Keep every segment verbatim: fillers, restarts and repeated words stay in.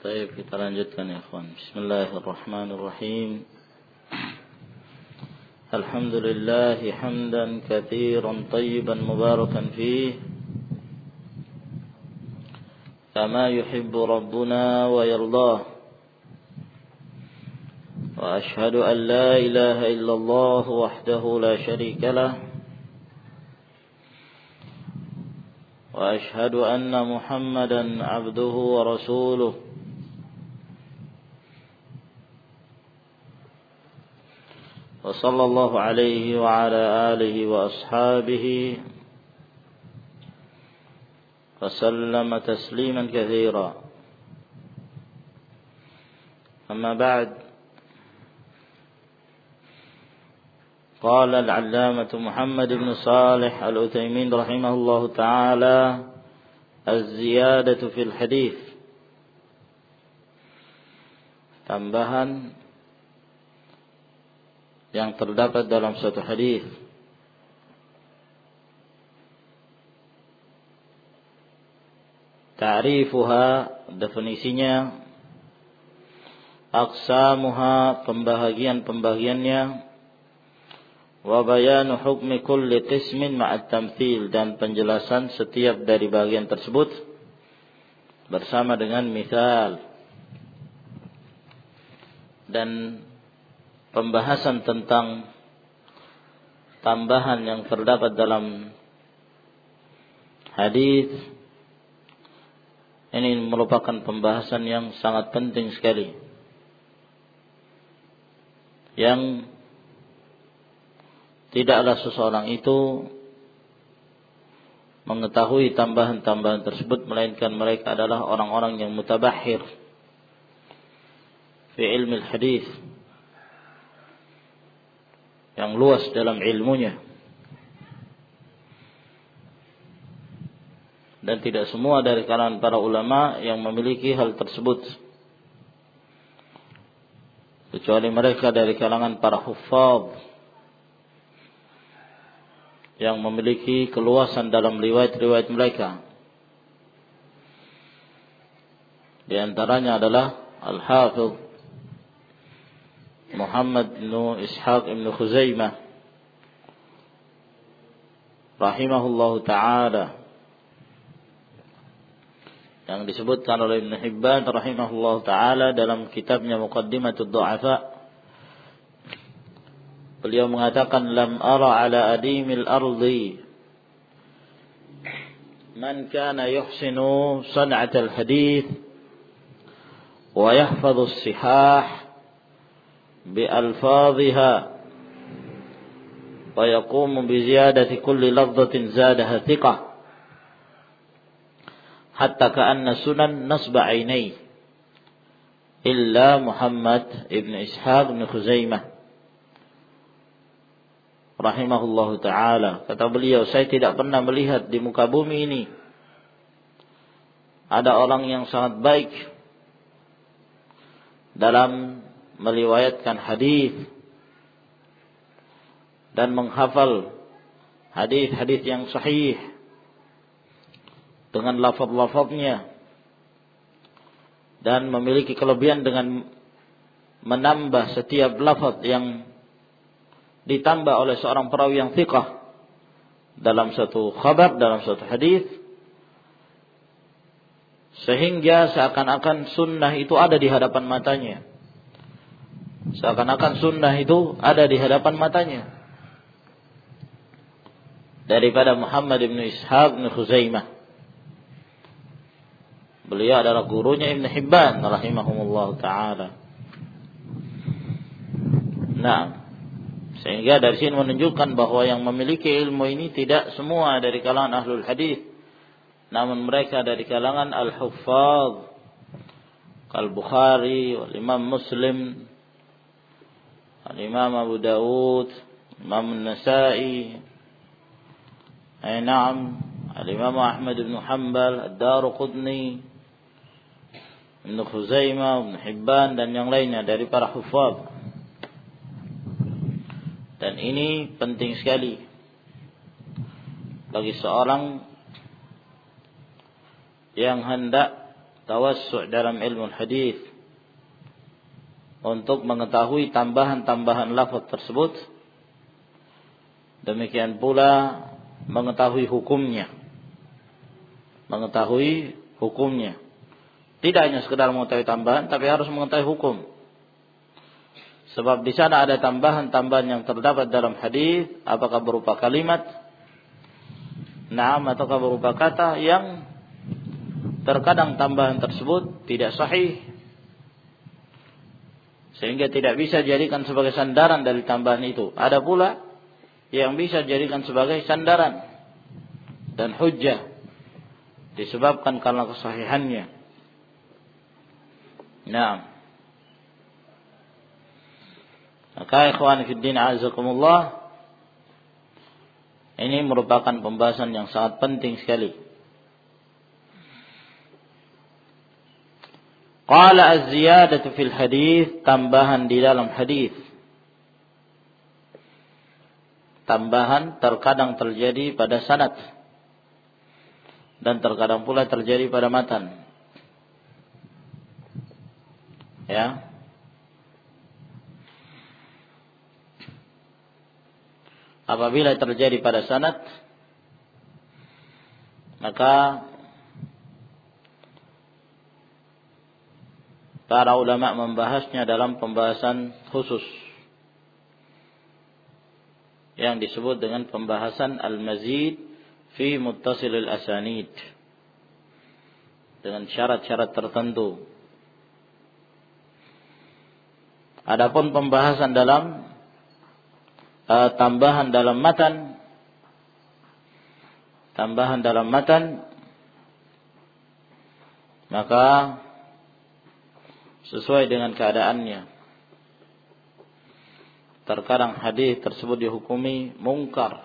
طيب kita lanjutkan ya ikhwan. Bismillahirrahmanirrahim. Alhamdulillah hamdan katsiran tayyiban mubarakan fih kama yuhibbu rabbuna wa yardah. Wa ashhadu an la ilaha illallah wahdahu la syarika lah. وأشهد أن محمدا عبده ورسوله وصلى الله عليه وعلى آله وأصحابه وسلم تسليما كثيرا أما بعد قال العلامة محمد بن صالح العثيمين رحمه الله تعالى الزيادة في الحديث tambahan yang terdapat dalam suatu hadis. Ta'rifuha, definisinya. Aqsamuha, pembahagian-pembahagiannya. Wa bayanu hukmi kulli qismin ma'at tamthil, dan penjelasan setiap dari bagian tersebut bersama dengan misal. Dan pembahasan tentang tambahan yang terdapat dalam hadis ini merupakan pembahasan yang sangat penting sekali, yang tidaklah seseorang itu mengetahui tambahan-tambahan tersebut melainkan mereka adalah orang-orang yang mutabahhir fi ilmi al-hadis, yang luas dalam ilmunya. Dan tidak semua dari kalangan para ulama yang memiliki hal tersebut, kecuali mereka dari kalangan para huffaz yang memiliki keluasan dalam riwayat-riwayat mereka. Di antaranya adalah Al-Hafidh Muhammad bin Ishaq bin Khuzaimah rahimahullahu ta'ala, yang disebutkan oleh Ibn Hibban rahimahullahu ta'ala dalam kitabnya Muqaddimatud Du'afa. Beliau mengatakan, lam ara ala adimil ardi man kana yuhsinu san'atal hadith wa yahfadhu as-sihah bi alfadhiha wa yaqumu bi ziyadati kulli lafdhatin zadaha thiqah hatta ka'anna sunan nasba 'ainai illa Muhammad ibn Ishaq ibn Khuzaimah rahimahullahu ta'ala. Kata beliau, saya tidak pernah melihat di muka bumi ini ada orang yang sangat baik dalam meriwayatkan hadis dan menghafal hadis-hadis yang sahih dengan lafaz-lafaznya, dan memiliki kelebihan dengan menambah setiap lafaz yang ditambah oleh seorang perawi yang thiqah dalam satu khabar, dalam satu hadis, sehingga seakan-akan sunnah itu ada di hadapan matanya. Seakan-akan sunnah itu ada di hadapan matanya. Daripada Muhammad bin Ishaq bin Khuzaimah. Beliau adalah gurunya Ibn Hibban rahimahumullah ta'ala. Nah, sehingga dari sini menunjukkan bahwa yang memiliki ilmu ini tidak semua dari kalangan ahlul hadis, namun mereka dari kalangan al-huffaz, al-Bukhari, al-Imam Muslim, al-Imam Abu Dawud, Imam An-Nasa'i, ay na'am, al-Imam Ahmad bin Hanbal, ad-Daruqutni, Ibn Khuzaimah, Ibn Hibban, dan yang lainnya dari para huffaz. Dan ini penting sekali bagi seorang yang hendak tawassu' dalam ilmu hadis untuk mengetahui tambahan-tambahan lafaz tersebut. Demikian pula mengetahui hukumnya. Mengetahui hukumnya. Tidak hanya sekedar mengetahui tambahan, tapi harus mengetahui hukum. Sebab di sana ada tambahan-tambahan yang terdapat dalam hadis, apakah berupa kalimat, na'am, ataukah berupa kata yang terkadang tambahan tersebut tidak sahih, sehingga tidak bisa dijadikan sebagai sandaran dari tambahan itu. Ada pula yang bisa dijadikan sebagai sandaran dan hujjah disebabkan karena kesahihannya. Nah, maka ikhwan fiddin a'azakumullah, ini merupakan pembahasan yang sangat penting sekali. Qala az-ziyadatu fil hadis, tambahan di dalam hadis. Tambahan terkadang terjadi pada sanad dan terkadang pula terjadi pada matan. Ya. Apabila terjadi pada sanad, maka para ulama membahasnya dalam pembahasan khusus yang disebut dengan pembahasan al-mazid fi muttasilil asanid, dengan syarat-syarat tertentu. Adapun pembahasan dalam uh, tambahan dalam matan, tambahan dalam matan, maka sesuai dengan keadaannya. Terkadang hadis tersebut dihukumi mungkar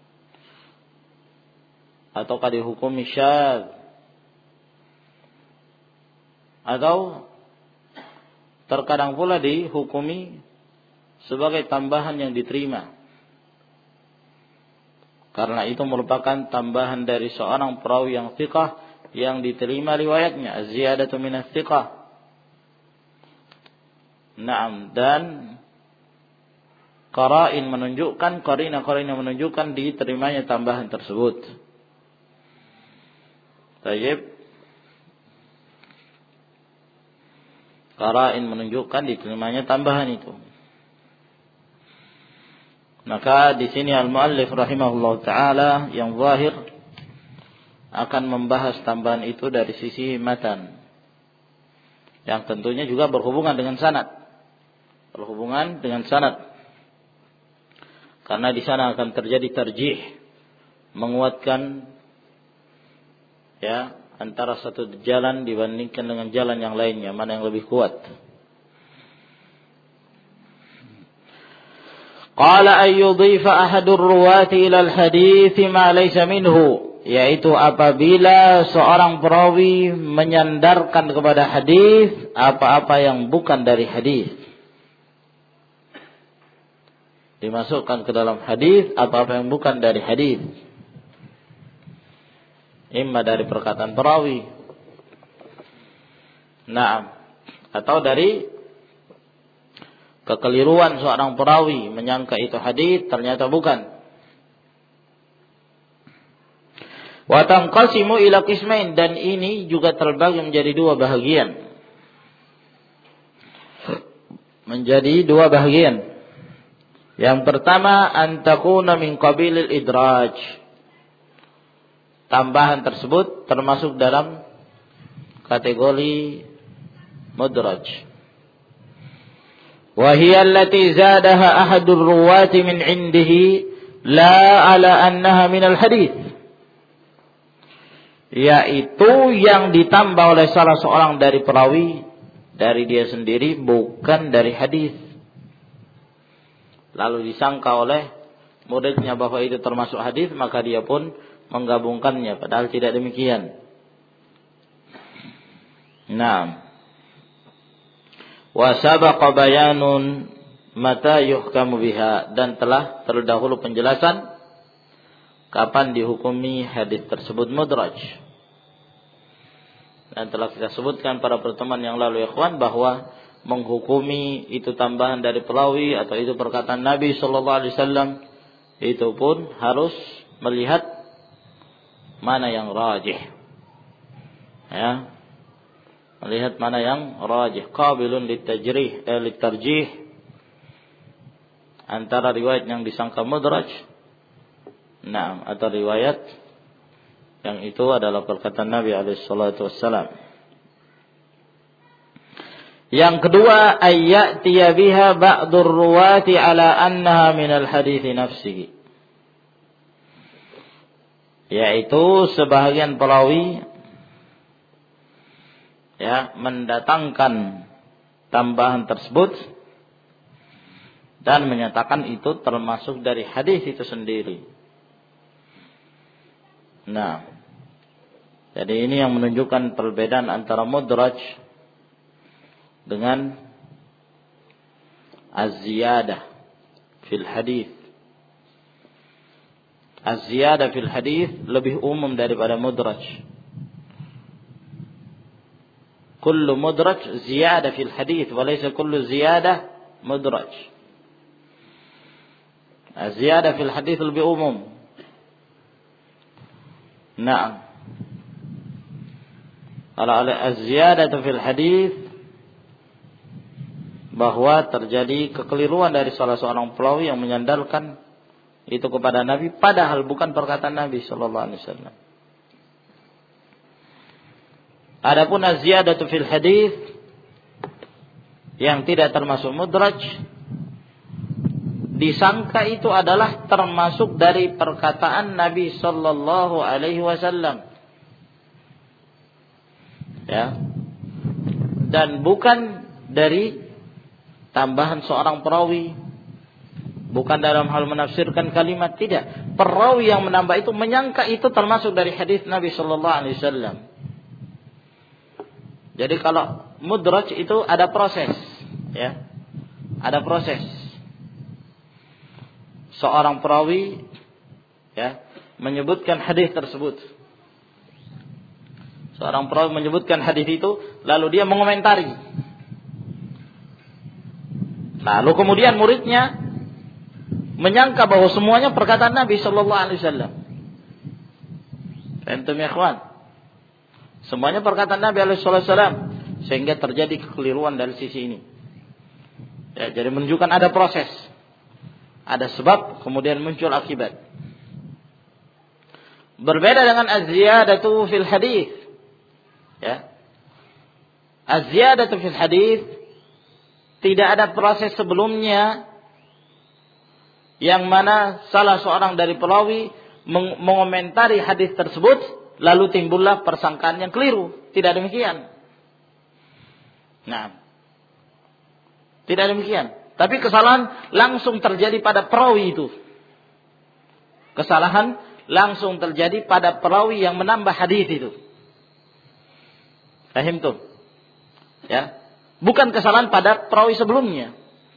ataukah dihukumi syadz, atau terkadang pula dihukumi sebagai tambahan yang diterima, karena itu merupakan tambahan dari seorang perawi yang thiqah yang diterima riwayatnya, az-ziyadatu minas thiqah. Naam, dan qara'in menunjukkan, qarina-qarina menunjukkan diterimanya tambahan tersebut. Baik. Qara'in menunjukkan diterimanya tambahan itu. Maka di sini al-muallif rahimahullah taala yang zahir akan membahas tambahan itu dari sisi matan, yang tentunya juga berhubungan dengan sanad. Berhubungan dengan sanad. Karena di sana akan terjadi tarjih, menguatkan ya antara satu jalan dibandingkan dengan jalan yang lainnya, mana yang lebih kuat. Qala ay yudhifa ahadur ruwati ila al-hadits ma laysa minhu, yaitu apabila seorang perawi menyandarkan kepada hadis apa-apa yang bukan dari hadis. Dimasukkan ke dalam hadis apa-apa yang bukan dari hadis, imma dari perkataan perawi, naam, atau dari kekeliruan seorang perawi menyangka itu hadis, ternyata bukan. Wa tanqasimu ila qismain, dan ini juga terbagi menjadi dua bahagian. Menjadi dua bahagian. Yang pertama, antakuna min qabilil idraj. Tambahan tersebut termasuk dalam kategori mudraj. Wa hiya allati zadaha ahadur ruwati min indihi la ala annaha min al-hadits. Yaitu yang ditambah oleh salah seorang dari perawi dari dia sendiri, bukan dari hadis. Lalu disangka oleh muridnya bahwa itu termasuk hadis, maka dia pun menggabungkannya, padahal tidak demikian. Naam. Wa sabaqa bayanun mata yuhkamu biha, dan telah terdahulu penjelasan kapan dihukumi hadis tersebut mudraj. Dan telah kita sebutkan pada pertemuan yang lalu ya ikhwan, bahwa menghukumi itu tambahan dari perawi atau itu perkataan Nabi sallallahu alaihi wasallam, itu pun harus melihat mana yang rajih. Ya. Melihat mana yang rajih, qabilun litajrih eh, litarjih, antara riwayat yang disangka mudraj, nah, atau riwayat yang itu adalah perkataan Nabi alaihi salatu wassalam. Yang kedua, ayyatiya biha ba'dur ruwati ala annaha minal hadits nafsihi, yaitu sebahagian perawi ya mendatangkan tambahan tersebut dan menyatakan itu termasuk dari hadis itu sendiri. Nah, jadi ini yang menunjukkan perbedaan antara mudraj dengan az-ziyadah fil hadis. Az-ziyadah fil hadis lebih umum daripada mudraj. Kullu mudraj ziyadah fil hadis, walaysa kullu ziyadah mudraj. Az-ziyadah fil hadis lebih umum. Nah, kalau az-ziyadah fil hadis, bahwa terjadi kekeliruan dari salah seorang perawi yang menyandarkan itu kepada Nabi, padahal bukan perkataan Nabi sallallahu alaihi wasallam. Adapun az-ziyadatu fil hadis yang tidak termasuk mudraj, disangka itu adalah termasuk dari perkataan Nabi sallallahu alaihi wasallam. Ya. Dan bukan dari tambahan seorang perawi, bukan dalam hal menafsirkan kalimat, tidak. Perawi yang menambah itu menyangka itu termasuk dari hadis Nabi sallallahu alaihi wasallam. Jadi kalau mudraj itu ada proses, ya. Ada proses. Seorang perawi ya menyebutkan hadis tersebut. Seorang perawi menyebutkan hadis itu, lalu dia mengomentari. Lalu kemudian muridnya menyangka bahwa semuanya perkataan Nabi sallallahu alaihi wasallam. Antum ya ikhwan, semuanya perkataan Nabi alaihi wasallam, sehingga terjadi kekeliruan dari sisi ini. Ya, jadi menunjukkan ada proses, ada sebab, kemudian muncul akibat. Berbeda dengan az-ziyadatu fil hadis. Ya. Az-ziyadatu fil hadis tidak ada proses sebelumnya yang mana salah seorang dari perawi meng- mengomentari hadis tersebut, lalu timbullah persangkaan yang keliru. Tidak demikian. Nah, tidak demikian. Tapi kesalahan langsung terjadi pada perawi itu. Kesalahan langsung terjadi pada perawi yang menambah hadis itu. Fahim tuh? Ya. Bukan kesalahan pada perawi sebelumnya,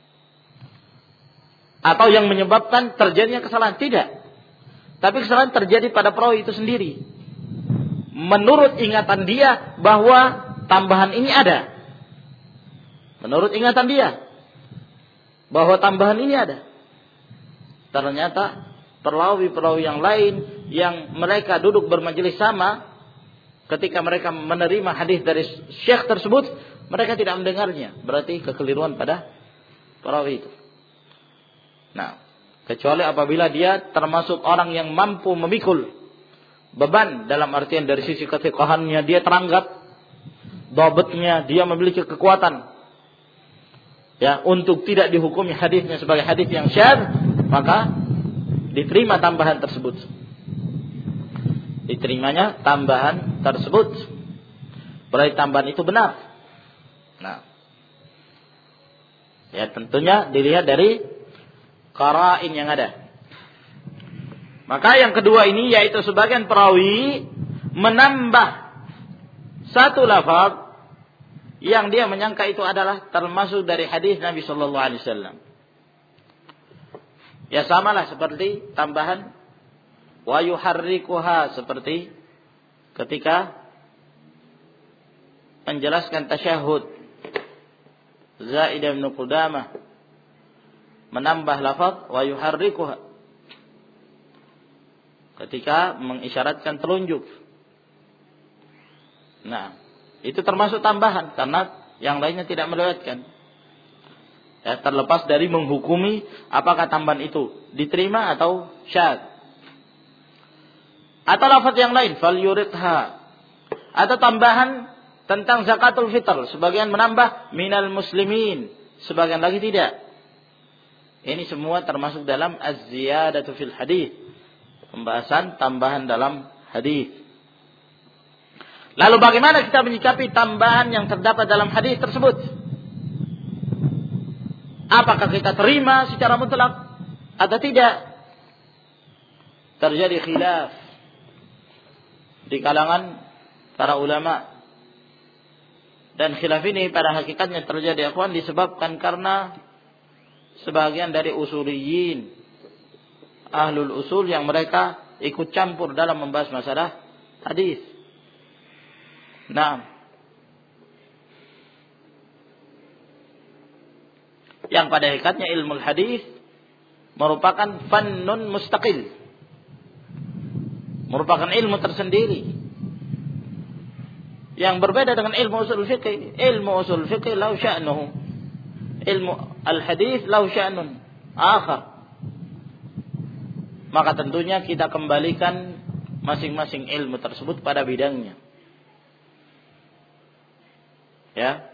atau yang menyebabkan terjadinya kesalahan, tidak. Tapi kesalahan terjadi pada perawi itu sendiri. Menurut ingatan dia bahwa tambahan ini ada. Menurut ingatan dia bahwa tambahan ini ada. Ternyata perawi-perawi yang lain yang mereka duduk bermajelis sama, ketika mereka menerima hadis dari syekh tersebut, mereka tidak mendengarnya. Berarti kekeliruan pada perawi itu. Nah, kecuali apabila dia termasuk orang yang mampu memikul beban, dalam artian dari sisi ketiqahannya dia teranggap, dhabitnya dia memiliki kekuatan, ya, untuk tidak dihukumi hadisnya sebagai hadis yang syadz, maka diterima tambahan tersebut. Diterimanya tambahan tersebut. Berarti tambahan itu benar. Nah, ya tentunya dilihat dari qara'in yang ada. Maka yang kedua ini, yaitu sebagian perawi menambah satu lafaz yang dia menyangka itu adalah termasuk dari hadis Nabi sallallahu alaihi wasallam. Ya samalah seperti tambahan wa yuharrikuha, seperti ketika menjelaskan tasyahud, Zaidah bin Qudamah menambah lafaz wa yuharrikuha ketika mengisyaratkan telunjuk. Nah, itu termasuk tambahan karena yang lainnya tidak melewatkan. Ya, terlepas dari menghukumi apakah tambahan itu diterima atau syadz. Atau lafaz yang lain, fal yuridha. Atau tambahan tentang zakatul fitr, sebagian menambah minal muslimin, sebagian lagi tidak. Ini semua termasuk dalam az-ziyadatu fil hadis. Pembahasan tambahan dalam hadis. Lalu bagaimana kita menyikapi tambahan yang terdapat dalam hadis tersebut? Apakah kita terima secara mutlak atau tidak? Terjadi khilaf di kalangan para ulama. Dan khilaf ini pada hakikatnya terjadi akhwan disebabkan karena sebagian dari usuliyin, ahlul usul yang mereka ikut campur dalam membahas masalah hadis. Nah, yang pada hakikatnya ilmu hadis merupakan fannun mustaqil, merupakan ilmu tersendiri yang berbeda dengan ilmu usul fiqh. Ilmu usul fiqh lahu sya'nuhu, ilmu al-hadis lahu sya'nun akhar. Maka tentunya kita kembalikan masing-masing ilmu tersebut pada bidangnya. Ya.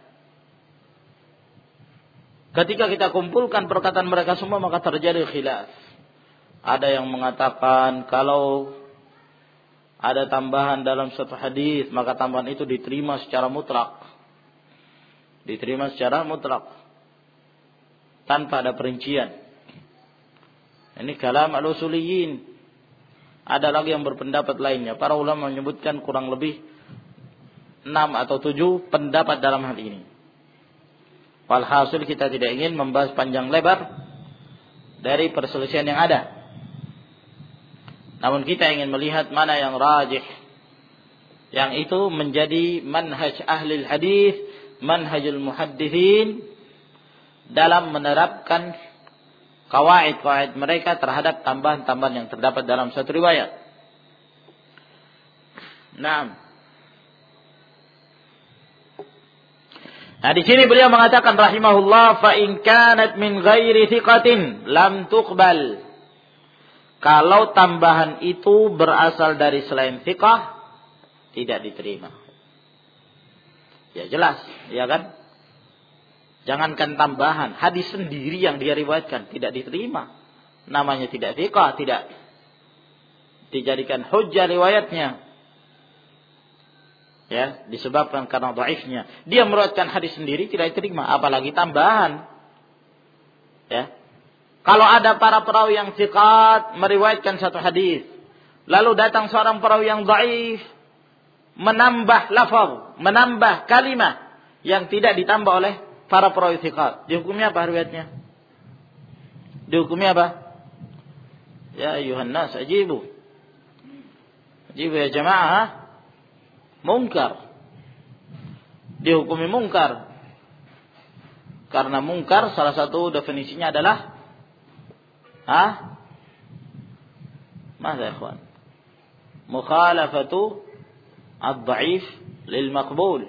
Ketika kita kumpulkan perkataan mereka semua, maka terjadi khilaf. Ada yang mengatakan kalau ada tambahan dalam satu hadis, maka tambahan itu diterima secara mutlak. Diterima secara mutlak, tanpa ada perincian. Ini kalam al-usuliyin. Ada lagi yang berpendapat lainnya. Para ulama menyebutkan kurang lebih enam atau tujuh pendapat dalam hal ini. Walhasil kita tidak ingin membahas panjang lebar dari perselisihan yang ada. Namun kita ingin melihat mana yang rajih, yang itu menjadi manhaj ahli hadis, manhajul muhaddithin dalam menerapkan kawaid-kawaid mereka terhadap tambahan-tambahan yang terdapat dalam satu riwayat. Naam. Nah, di sini beliau mengatakan rahimahullah, fa in kanat min ghairi thiqatin lam tuqbal. Kalau tambahan itu berasal dari selain thiqah, tidak diterima. Ya jelas, ya kan? Jangankan tambahan, hadis sendiri yang dia riwayatkan tidak diterima. Namanya tidak thiqah, tidak dijadikan hujjah riwayatnya. Ya, disebabkan karena dhaifnya. Dia meriwayatkan hadis sendiri tidak diterima, apalagi tambahan. Ya. Kalau ada para perawi yang thiqat meriwayatkan satu hadis, lalu datang seorang perawi yang dhaif menambah lafaz, menambah kalimat yang tidak ditambah oleh para perawi thiqat, dihukumnya apa riwayatnya? Dihukumnya apa? Ya ayuhan nas ajibu. Ajibu ya jamaah. Mungkar. Dihukumi mungkar. Karena mungkar salah satu definisinya adalah ah, Mada ikhwan? Mukhalafatu ad-dha'if lil maqbul.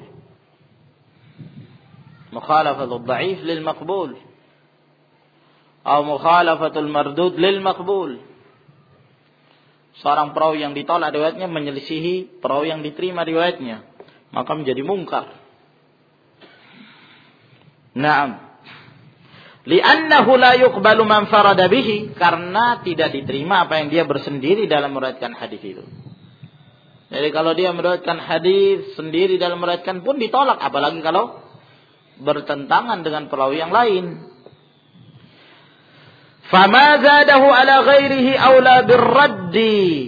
Mukhalafatu ad-dha'if lil maqbul. Atau mukhalafatu al-mardud lil maqbul. Seorang perawi yang ditolak riwayatnya menyelisihi perawi yang diterima riwayatnya, maka menjadi mungkar. Naam. Li'annahu la yuqbalu man farada bihi, karena tidak diterima apa yang dia bersendiri dalam meriwayatkan hadis itu. Jadi kalau dia meriwayatkan hadis sendiri dalam meriwayatkan pun ditolak, apalagi kalau bertentangan dengan perawi yang lain. Fama zadahu ala ghairihi aula birraddi.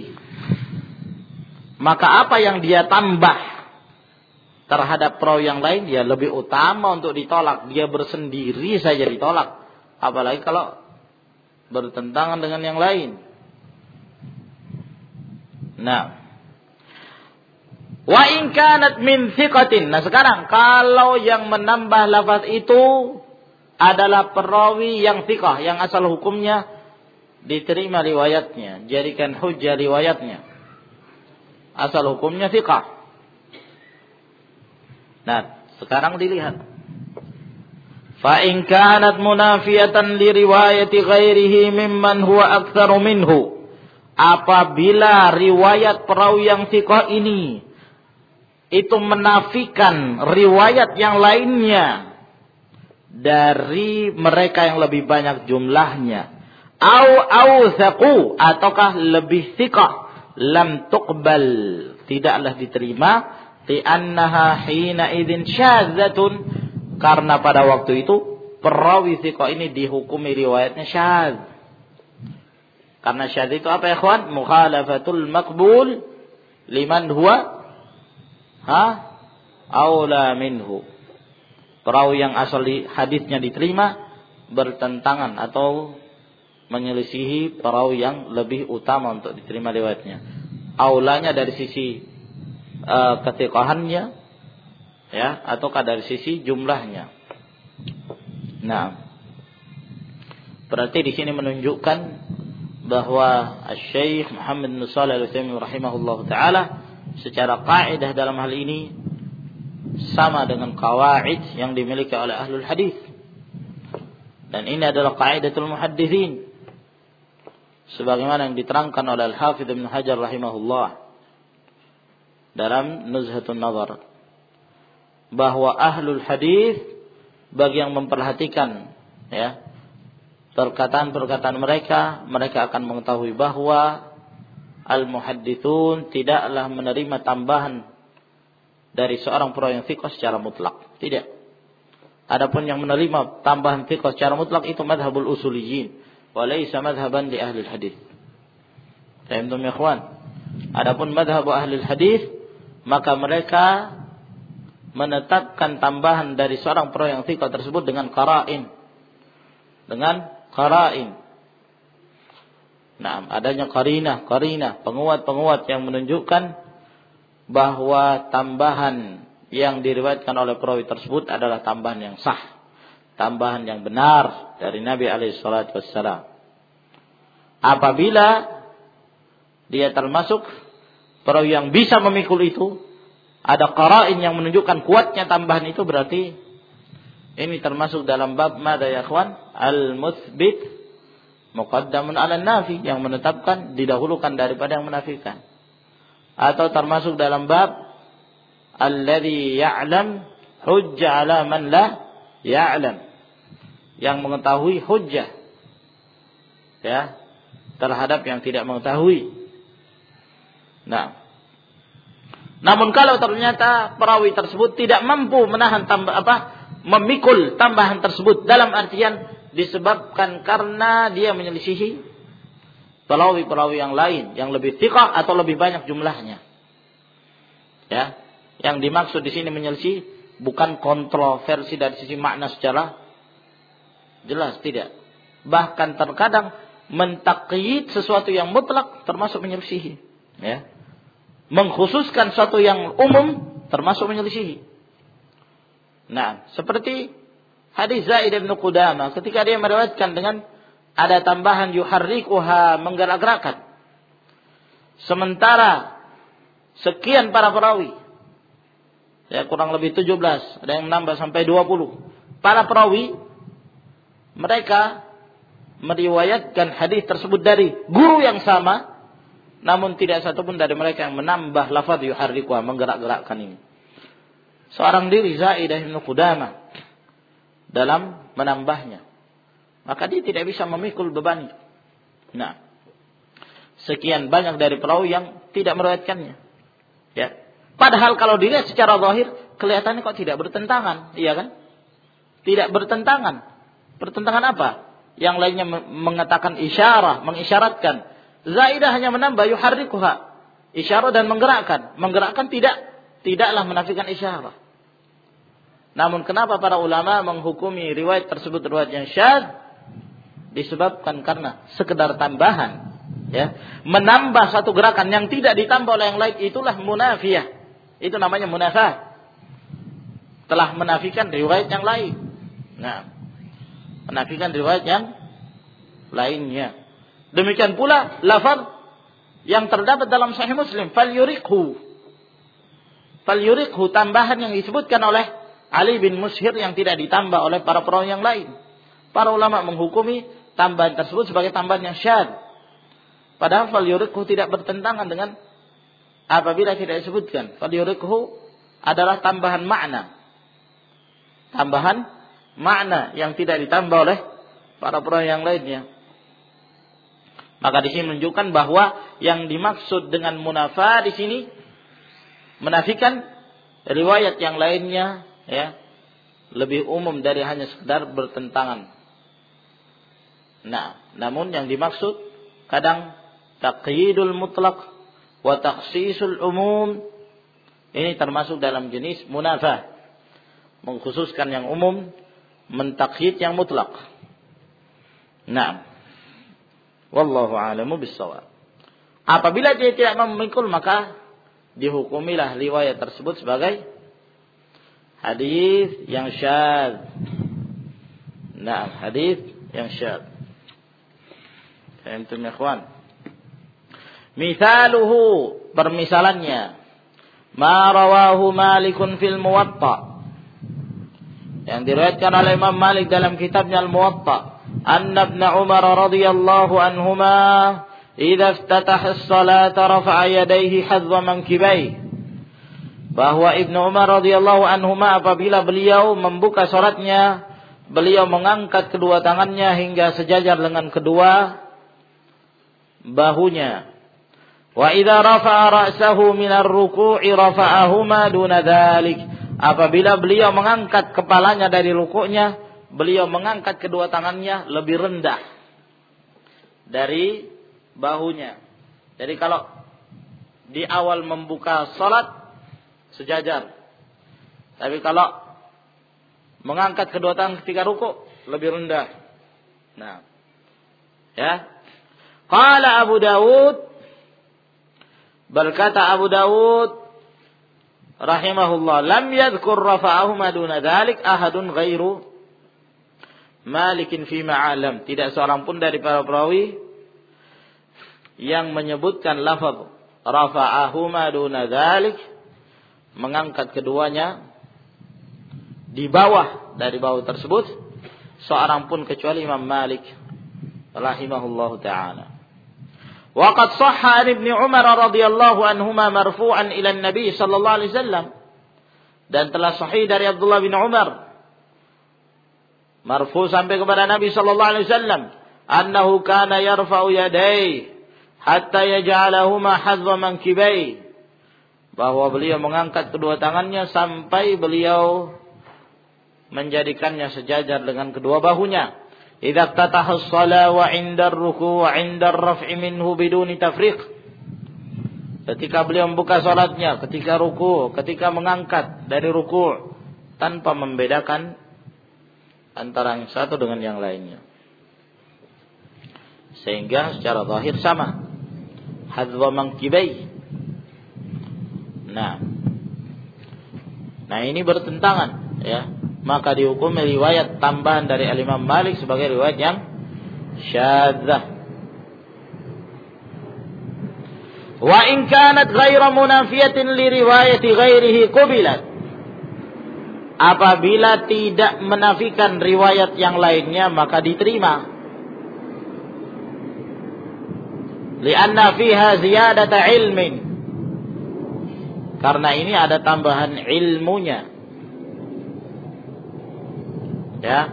Maka apa yang dia tambah terhadap perawi yang lain, dia lebih utama untuk ditolak. Dia bersendiri saja ditolak, apalagi kalau bertentangan dengan yang lain. Nah, Wa in kanat min thiqatin. Nah sekarang kalau yang menambah lafaz itu adalah perawi yang thiqah, yang asal hukumnya diterima riwayatnya, jadikan hujjah riwayatnya. Asal hukumnya thiqah. Nah, sekarang dilihat. Fa in kanat munafiyatan li riwayati ghairihi mimman huwa aktsaru minhu. Apabila riwayat perawi yang thiqah ini itu menafikan riwayat yang lainnya dari mereka yang lebih banyak jumlahnya, au awthaqu ataukah lebih thiqah, lam tuqbal, tidaklah diterima, li'annaha hina idzin syadzatun, karena pada waktu itu perawi thiqah ini dihukumi riwayatnya syadz. Karena syadz itu apa ya ikhwan? Mukhalafatul maqbul liman huwa ha aula minhu. Perawi yang asal hadisnya diterima bertentangan atau menyelisihi perawi yang lebih utama untuk diterima riwayatnya. Aulanya dari sisi uh, ketiqahannya, ya, ataukah dari sisi jumlahnya. Nah, berarti di sini menunjukkan bahwa Asy-Syaikh Muhammad bin Shalih Al-Utsaimin rahimahullahu taala secara kaidah dalam hal ini sama dengan qawaid yang dimiliki oleh ahlul hadis. Dan ini adalah qaidatul muhadditsin. Sebagaimana yang diterangkan oleh Al-Hafidz Ibnu Hajar rahimahullah dalam Nuzhatun Nazar, bahwa ahlul hadis bagi yang memperhatikan ya perkataan-perkataan mereka, mereka akan mengetahui bahwa al-muhadditsun tidaklah menerima tambahan dari seorang perawi yang thiqah secara mutlak. Tidak. Adapun yang menerima tambahan thiqah secara mutlak itu madhabul usuliyyin, wa laysa madhaban li ahli hadis. Fahimtum ya ikhwan? Adapun madhab ahli hadis, maka mereka menetapkan tambahan dari seorang perawi yang thiqah tersebut dengan qara'in. Dengan qara'in. Nah, adanya qarinah, qarinah, penguat-penguat yang menunjukkan bahwa tambahan yang diriwayatkan oleh perawi tersebut adalah tambahan yang sah, tambahan yang benar dari Nabi alaihi salatu wassalam. Apabila dia termasuk perawi yang bisa memikul itu, ada qara'in yang menunjukkan kuatnya tambahan itu, berarti ini termasuk dalam bab mada ya ikhwan? Al-mutsbit muqaddamun 'ala nafi, yang menetapkan didahulukan daripada yang menafikan. Atau termasuk dalam bab alladzi ya'lam hujjah 'ala man la ya'lam, yang mengetahui hujjah ya terhadap yang tidak mengetahui. Nah, namun kalau ternyata perawi tersebut tidak mampu menahan tambah apa memikul tambahan tersebut, dalam artian disebabkan karena dia menyelisihi perawi-perawi yang lain yang lebih thiqah atau lebih banyak jumlahnya. Ya, yang dimaksud di sini menyelisih bukan kontroversi dari sisi makna secara jelas, tidak. Bahkan terkadang mentaqyid sesuatu yang mutlak termasuk menyelisihi, ya. Mengkhususkan sesuatu yang umum termasuk menyelisihi. Nah, seperti hadis Zaid bin Qudamah ketika dia meriwayatkan dengan ada tambahan yuharrikuha, menggerak-gerakkan. Sementara sekian para perawi, ya kurang lebih tujuh belas, ada yang menambah sampai dua puluh. Para perawi mereka meriwayatkan hadis tersebut dari guru yang sama, namun tidak satupun dari mereka yang menambah lafaz yuharrikuha, menggerak-gerakkan ini. Seorang diri Zaid bin Qudamah dalam menambahnya, maka dia tidak bisa memikul beban. Nah, sekian banyak dari perawi yang tidak meriwayatkannya. Ya. Padahal kalau dilihat secara zahir kelihatannya kok tidak bertentangan, iya kan? Tidak bertentangan. Bertentangan apa? Yang lainnya mengatakan isyarah, mengisyaratkan. Zaidah hanya menambah yuharrikuha, isyarah dan menggerakkan. Menggerakkan tidak tidaklah menafikan isyarah. Namun kenapa para ulama menghukumi riwayat tersebut riwayat yang syadz? Disebabkan karena sekedar tambahan, ya, menambah satu gerakan yang tidak ditambah oleh yang lain, itulah munafiyah. Itu namanya munafah. Telah menafikan riwayat yang lain. Nah, menafikan riwayat yang lainnya. Demikian pula lafaz yang terdapat dalam Sahih Muslim, falyuriqhu. Falyuriqhu, tambahan yang disebutkan oleh Ali bin Mushir yang tidak ditambah oleh para perawi yang lain. Para ulama menghukumi tambahan tersebut sebagai tambahan yang syadz. Padahal falyuriqhu tidak bertentangan dengan apabila tidak disebutkan. Falyuriqhu adalah tambahan makna. Tambahan makna yang tidak ditambah oleh para perawi yang lainnya. Maka di sini menunjukkan bahwa yang dimaksud dengan munafah di sini menafikan riwayat yang lainnya, ya, lebih umum dari hanya sekedar bertentangan. Nah, namun yang dimaksud kadang taqyidul mutlaq wa takhsisul umum, ini termasuk dalam jenis munafah, mengkhususkan yang umum, mentakyid yang mutlak. Nah, wallahu a'lamu bis-shawab. Apabila dia tidak memikul, maka dihukumilah riwayat tersebut sebagai hadis yang syadz. Nah, hadis yang syadz. Fahimtum ya ikhwan? Mithaluhu, permisalannya, ma rawahu Malikun fil Muwatta, yang diriwayatkan oleh Imam Malik dalam kitabnya Al-Muwatta, anna Ibn Umar radhiyallahu anhuma idza iftataha as-salata rafa'a yadayhi hadwa mankibaihi, bahwa Ibnu Umar radhiyallahu anhuma apabila beliau membuka salatnya, beliau mengangkat kedua tangannya hingga sejajar dengan kedua bahunya. Wa idza rafa'a ra'sahu min ar-ruku'i rafa'ahuma duna dzalik, apabila beliau mengangkat kepalanya dari rukuknya, beliau mengangkat kedua tangannya lebih rendah dari bahunya. Jadi kalau di awal membuka salat sejajar, tapi kalau mengangkat kedua tangan ketika rukuk lebih rendah. Nah, ya. Qala Abu Dawud, berkata Abu Dawud rahimahullah, lam yadhkur rafa'ahuma duna dzalik ahadun ghairu Malikin fi ma'alam. Tidak seorang pun dari para perawi yang menyebutkan lafaz rafa'ahuma duna dzalik, mengangkat keduanya di bawah dari bahu tersebut, seorang pun kecuali Imam Malik rahimahullahu taala. Wa qad shahha an Ibnu Umar radhiyallahu anhuma marfu'an ila an-nabi sallallahu alaihi wasallam, dan telah sahih dari Abdullah bin Umar marfu sampai kepada Nabi sallallahu alaihi wasallam, annahu kana yarfa'u yadayhi hatta yaj'alahuma hadwa mankibaihi, bahwa beliau mengangkat kedua tangannya sampai beliau menjadikannya sejajar dengan kedua bahunya. Idza ftataha as-shalah wa 'inda ar-ruku' wa 'inda ar-raf'i minhu biduni tafriq, ketika beliau membuka salatnya, ketika ruku', ketika mengangkat dari ruku' tanpa membedakan antara yang satu dengan yang lainnya, sehingga secara zahir sama, hadwa mankibai. Nah, nah ini bertentangan, ya. Maka dihukum riwayat tambahan dari Al-Imam Malik sebagai riwayat yang syadzah. Wa in kanat ghaira munafiyatin li riwayati ghairihi qubilat, apabila tidak menafikan riwayat yang lainnya maka diterima. Lianna fiha ziyadata ilmin, karena ini ada tambahan ilmunya. Ya,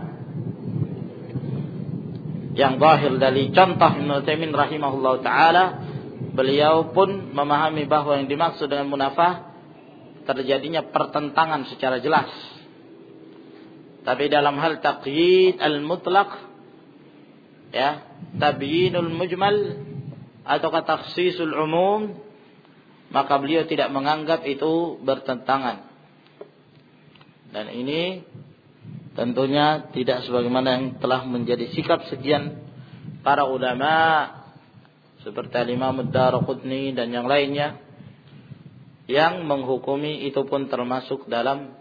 yang zahir dari contoh Ibnu Utsaimin rahimahullahu taala, beliau pun memahami bahwa yang dimaksud dengan munafah terjadinya pertentangan secara jelas. Tapi dalam hal taqyid al-mutlaq, ya, tabyinul mujmal atau takhsisul umum, maka beliau tidak menganggap itu bertentangan. Dan ini tentunya tidak sebagaimana yang telah menjadi sikap sekian para ulama seperti Imam Ad-Darqutni dan yang lainnya, yang menghukumi itu pun termasuk dalam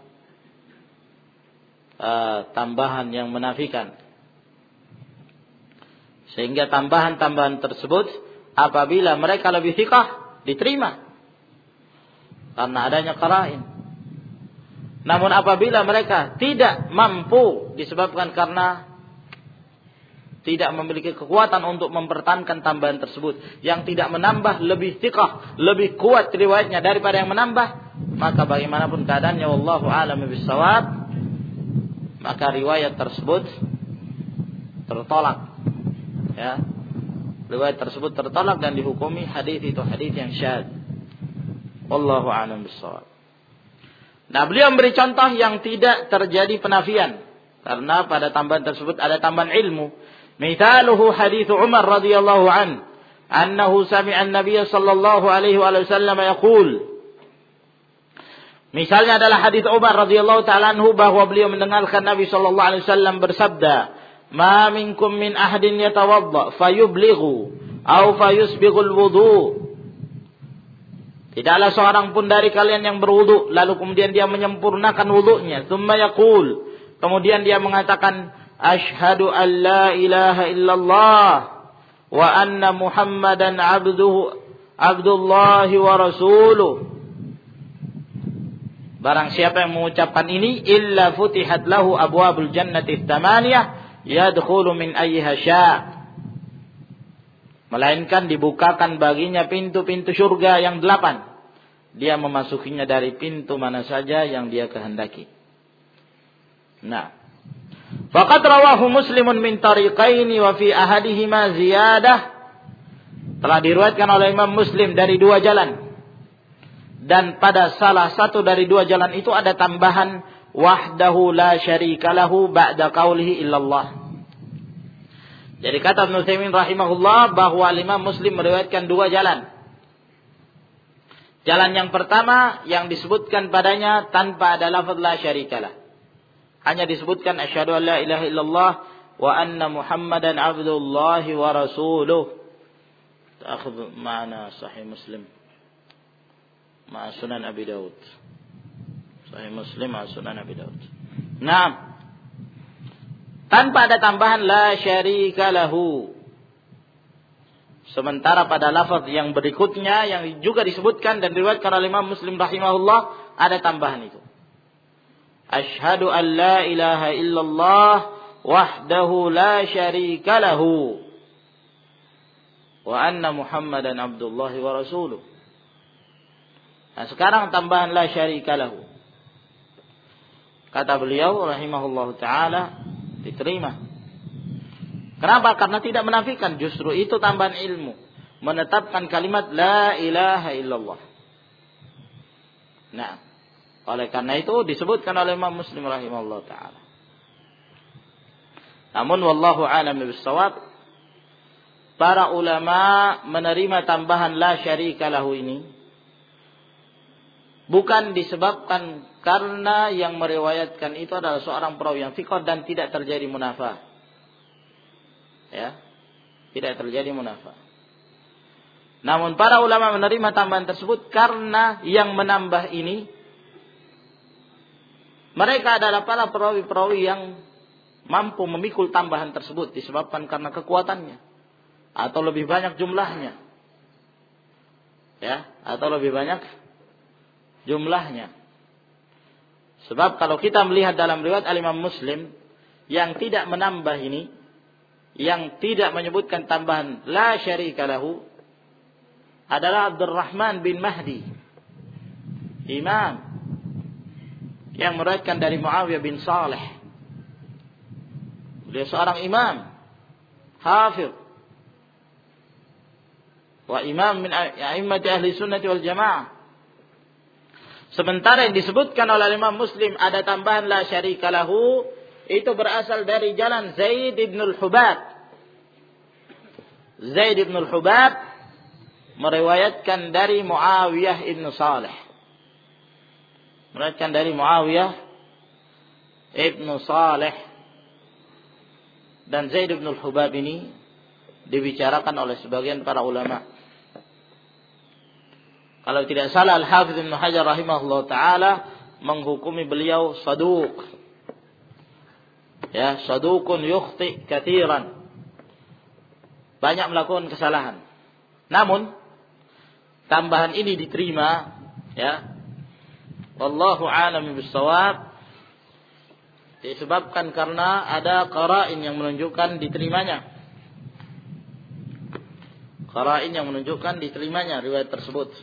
uh, tambahan yang menafikan. Sehingga tambahan-tambahan tersebut apabila mereka lebih thiqah diterima karena adanya qara'in. Namun apabila mereka tidak mampu disebabkan karena tidak memiliki kekuatan untuk mempertahankan tambahan tersebut, yang tidak menambah lebih thiqah, lebih kuat riwayatnya daripada yang menambah, maka bagaimanapun keadaannya wallahu a'lam bishawab, maka riwayat tersebut tertolak. Ya, riwayat tersebut tertolak dan dihukumi hadis itu hadis yang syadz. Wallahu a'lam bishawab. Nah, beliau memberi contoh yang tidak terjadi penafian karena pada tambahan tersebut ada tambahan ilmu. Mithaluhu hadis Umar radhiyallahu an, annahu sami'a an-nabiy sallallahu alaihi wasallam yaqul. Misalnya adalah hadis Umar radhiyallahu ta'ala anhu bahwa beliau mendengarkan Nabi sallallahu alaihi wasallam bersabda, "Ma minkum min ahadin yatawadda fayublighu aw fayusbighul wudu." Tidaklah seorang pun dari kalian yang berwudu lalu kemudian dia menyempurnakan wudunya, tsumma yaqul, kemudian dia mengatakan, "Asyhadu an la ilaha illallah wa anna Muhammadan abduhu abdullahi wa rasuluh." Barang siapa yang mengucapkan ini, illa futihat lahu abwabul jannati tsamaniyah yadkhulu min ayyiha syaa, melainkan dibukakan baginya pintu-pintu surga yang delapan, dia memasukinya dari pintu mana saja yang dia kehendaki. Nah, faqad rawahu Muslimun min tariqaini wa fi ahadihima ziyadah, telah diriwayatkan oleh Imam Muslim dari dua jalan, dan pada salah satu dari dua jalan itu ada tambahan wahdahu la syarika lahu ba'da qaulihi illallah. Jadi kata Ibnu Utsaimin rahimahullah bahwa Imam Muslim meriwayatkan dua jalan. Jalan yang pertama yang disebutkan padanya tanpa ada lafaz la syarikalah. Hanya disebutkan asyhadu an la ilaha illallah wa anna Muhammadan abdullahi wa rasuluh. Ta'khudh ma'ana sahih Muslim ma'a sunan Abi Daud. Sahih Muslim ma'a sunan Abi Daud. Naam. Tanpa ada tambahan la syarika lahu. Sementara pada lafaz yang berikutnya yang juga disebutkan dan diriwayatkan oleh Imam Muslim rahimahullah ada tambahan itu. Asyhadu an la ilaha illallah wahdahu la syarika lahu wa anna Muhammadan abdullahi wa rasuluh. Nah, sekarang tambahan la syarika lahu. Kata beliau rahimahullahu taala diterima. Kenapa? Karena tidak menafikan, justru itu tambahan ilmu, menetapkan kalimat la ilaha illallah. Nah, oleh karena itu disebutkan oleh Imam Muslim rahimahullahu taala. Namun wallahu a'lam bishawab, para ulama menerima tambahan la syarika lahu ini bukan disebabkan karena yang meriwayatkan itu adalah seorang perawi yang thiqah dan tidak terjadi munafah. Ya, tidak terjadi munafah. Namun para ulama menerima tambahan tersebut karena yang menambah ini mereka adalah para perawi-perawi yang mampu memikul tambahan tersebut disebabkan karena kekuatannya atau lebih banyak jumlahnya. Ya, atau lebih banyak jumlahnya. Sebab kalau kita melihat dalam riwayat Al-Imam Muslim yang tidak menambah ini, yang tidak menyebutkan tambahan la syarika lahu, adalah Abdurrahman bin Mahdi, imam yang meriwayatkan dari Muawiyah bin Saleh. Beliau seorang imam, hafidh, wa imam min a'immati ahli sunnati wal jamaah. Sementara yang disebutkan oleh Imam Muslim ada tambahan la syarika lahu, itu berasal dari jalan Zaid ibn al-Hubab. Zaid ibn al-Hubab meriwayatkan dari Muawiyah ibn Saleh. Meriwayatkan dari Muawiyah ibn Saleh. Dan Zaid ibn al-Hubab ini dibicarakan oleh sebagian para ulama. Kalau tidak salah Al-Hafidz Ibnu Hajar rahimahullah taala menghukumi beliau saduq. Ya, saduqun yukhti katsiran. Banyak melakukan kesalahan. Namun tambahan ini diterima, ya. Wallahu a'lam bis-shawab. Disebabkan karena ada qara'in yang menunjukkan diterimanya. Qara'in yang menunjukkan diterimanya riwayat tersebut.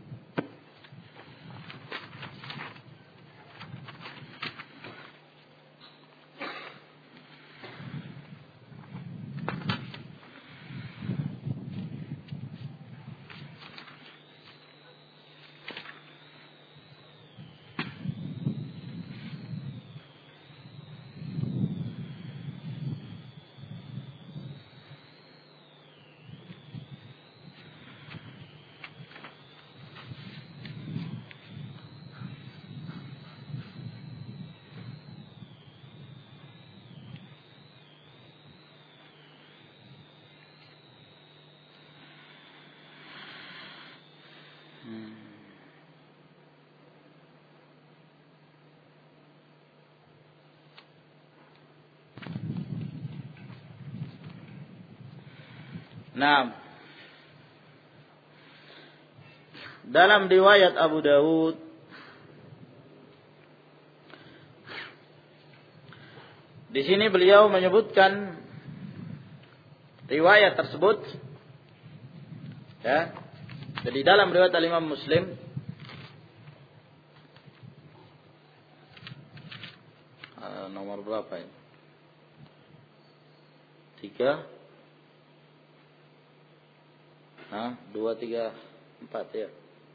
Nah, dalam riwayat Abu Dawud di sini beliau menyebutkan riwayat tersebut, ya. Jadi dalam riwayat Al-Imam Muslim uh, nomor berapa ini? Tiga. Nah, dua, tiga, empat ya.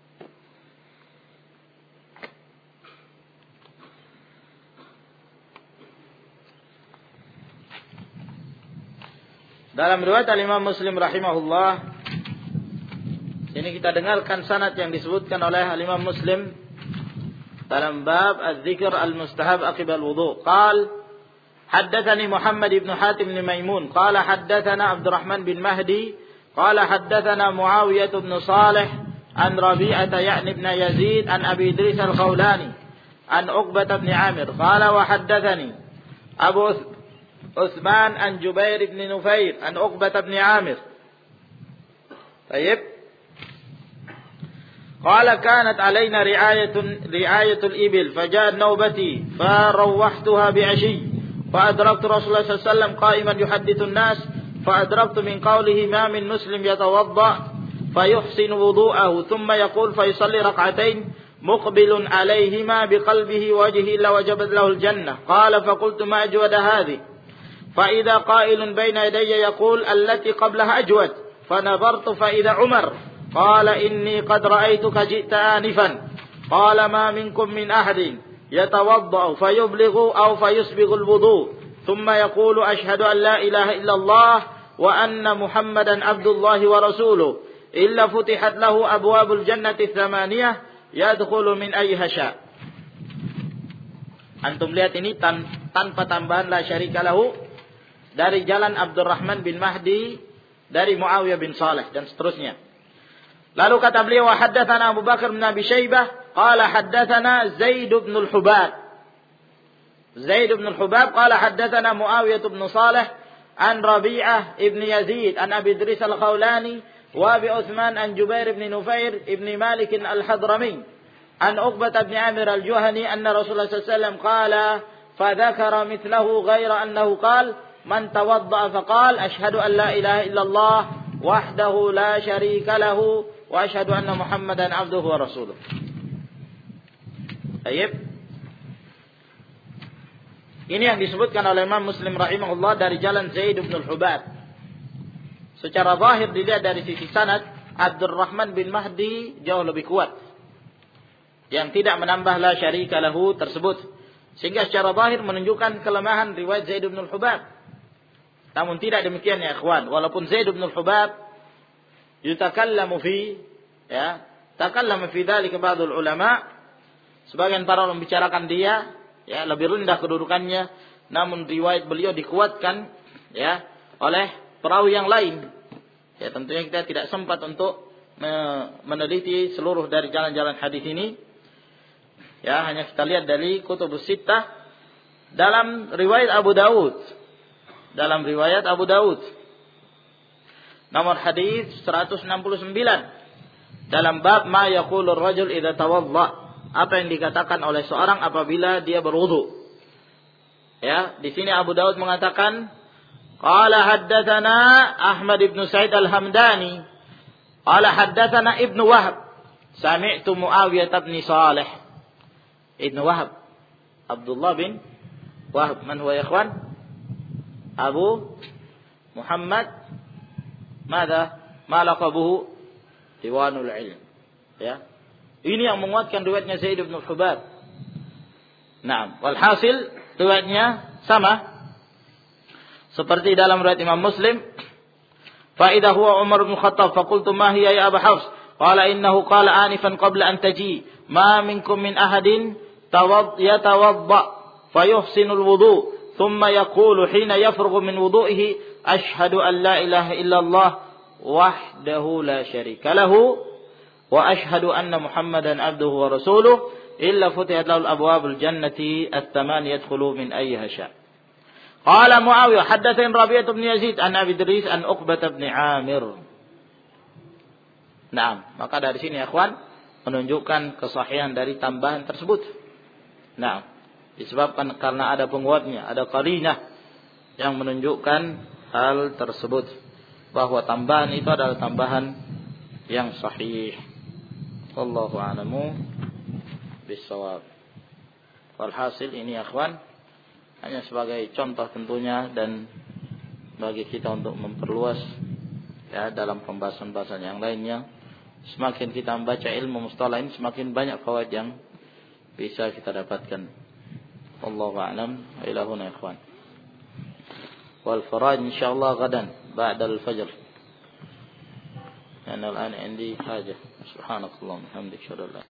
Dalam riwayat Al-Imam Muslim rahimahullah, ini kita dengarkan sanad yang disebutkan oleh Al-Imam Muslim dalam bab Az-Dzikr Al-Mustahab Aqib Al-Wudu. Qal haddatsani Muhammad ibn Hatim bin Maimun qala haddatsana Abdurrahman bin Mahdi قال حدثنا معاوية بن صالح عن ربيعة يعني بن يزيد عن أبي إدريس الخولاني عن عقبة بن عامر قال وحدثني أبو عثمان عن جبير بن نفير عن عقبة بن عامر. طيب قال كانت علينا رعاية رعاية الإبل فجاءت نوبتي فروحتها بعشي فأدركت رسول الله صلى الله عليه وسلم قائما يحدث الناس فأدركت من قوله ما من مسلم يتوضأ فيحسن وضوءه ثم يقول فيصلي ركعتين مقبل عليهما بقلبه وجهه إلا وجبت له الجنة. قال فقلت ما أجود هذه فإذا قائل بين يدي يقول التي قبلها أجود فنظرت فإذا عمر قال إني قد رأيتك جئت آنفا قال ما منكم من أحد يتوضأ فيبلغ أو فيسبغ الوضوء ثم يقول أشهد أن لا إله إلا الله وأن محمدا عبد الله ورسوله إلا فتحت له أبواب الجنة الثمانية يدخل من أيها شاء. Antum lihat ini tan, tanpa tambahan la syarika lahu dari jalan Abdurrahman bin Mahdi dari Muawiyah bin Saleh dan seterusnya. Lalu kata beliau wa haddatsana Abu Bakar bin Abi Syaibah qala haddatsana Zaid bin al-Hubab Zaid bin al-Hubab qala haddatsana Muawiyah bin Saleh an Rabi'ah ibn Yazid an Abi Idris al-Khawlani wa Abi Uthman an Jubair ibn Nufair ibn Malik al-Hadrami an Uqbah ibn Amir al-Juhani anna Rasulullah sallallahu alaihi wasallam qala fadhakara mithlahu ghayra annahu qala man tawadda'a faqala ashhadu an la ilaha illallah wahdahu la syarika lahu wa ashhadu anna Muhammadan abduhu wa rasuluh. Baik. Ini yang disebutkan oleh Imam Muslim rahimahullah dari jalan Zaid bin al-Hubab. Secara zahir dilihat dari sisi sanad, Abdurrahman bin Mahdi jauh lebih kuat. Yang tidak menambah la syarika lahu tersebut. Sehingga secara zahir menunjukkan kelemahan riwayat Zaid bin al-Hubab. Namun tidak demikian ya ikhwan. Walaupun Zaid bin al-Hubab yutakallamu fi, ya, takallamu fi dzalika ba'dul ulama. Sebagian para ulama membicarakan dia, ya, lebih rendah kedudukannya, namun riwayat beliau dikuatkan, ya, oleh perawi yang lain. Ya, tentunya kita tidak sempat untuk meneliti seluruh dari jalan-jalan hadis ini. Ya, hanya kita lihat dari Kutubus Sittah dalam riwayat Abu Daud. Dalam riwayat Abu Daud. Nomor hadis seratus enam puluh sembilan. Dalam bab ma yaqulur rajul idza tawadda. Apa yang dikatakan oleh seorang apabila dia berwudu. Ya, di sini Abu Daud mengatakan qala haddatsana Ahmad ibn Sa'id al-Hamdani qala haddatsana Ibnu Wahb sami'tu Muawiyah bin Shalih. Ibnu Wahb Abdullah bin Wahb, man huwa ya ikhwan? Abu Muhammad mada ma laqabuhu Diwanul Ilm. Ya. Ini yang menguatkan riwayatnya Zaid bin Hubab. Naam, walhasil riwayatnya sama seperti dalam riwayat Imam Muslim. Fa idza huwa Umar bin Khattab fa qultu ma hiya ya Abu Hafs? Qala innahu qala anifan qabla an taji ma minkum min ahadin tawad yatawadda fayuhsinul wudu thumma yaqulu hina yafrughu min wudu'ihi ashhadu an la ilaha illallah wahdahu la syarika lahu wa ashhadu anna Muhammadan abduhu wa rasuluh illa futihat lahu abwabul jannati at-taman yadkhulu min ayyiha sya. Qala Muawiyah haddatsani Rabi'ah bin Yazid an Abi Idris an Uqbah bin Amir. Naam, maka dari sini ya ikhwan menunjukkan kesahihan dari tambahan tersebut. Naam, disebabkan karena ada penguatnya, ada qarinah yang menunjukkan hal tersebut bahwa tambahan itu adalah tambahan yang sahih. Wallahu a'lamu bissawab. Walhasil ini ya ikhwan hanya sebagai contoh tentunya dan bagi kita untuk memperluas ya dalam pembahasan-pembahasan yang lainnya. Semakin kita membaca ilmu mustalah ini semakin banyak fawaid yang bisa kita dapatkan. Wallahu a'lam. Ila huna ikhwan. Wal faraid insyaallah gadan ba'da al-fajr. Ana al-an indi haja. Subhanakallahumma wa bihamdika.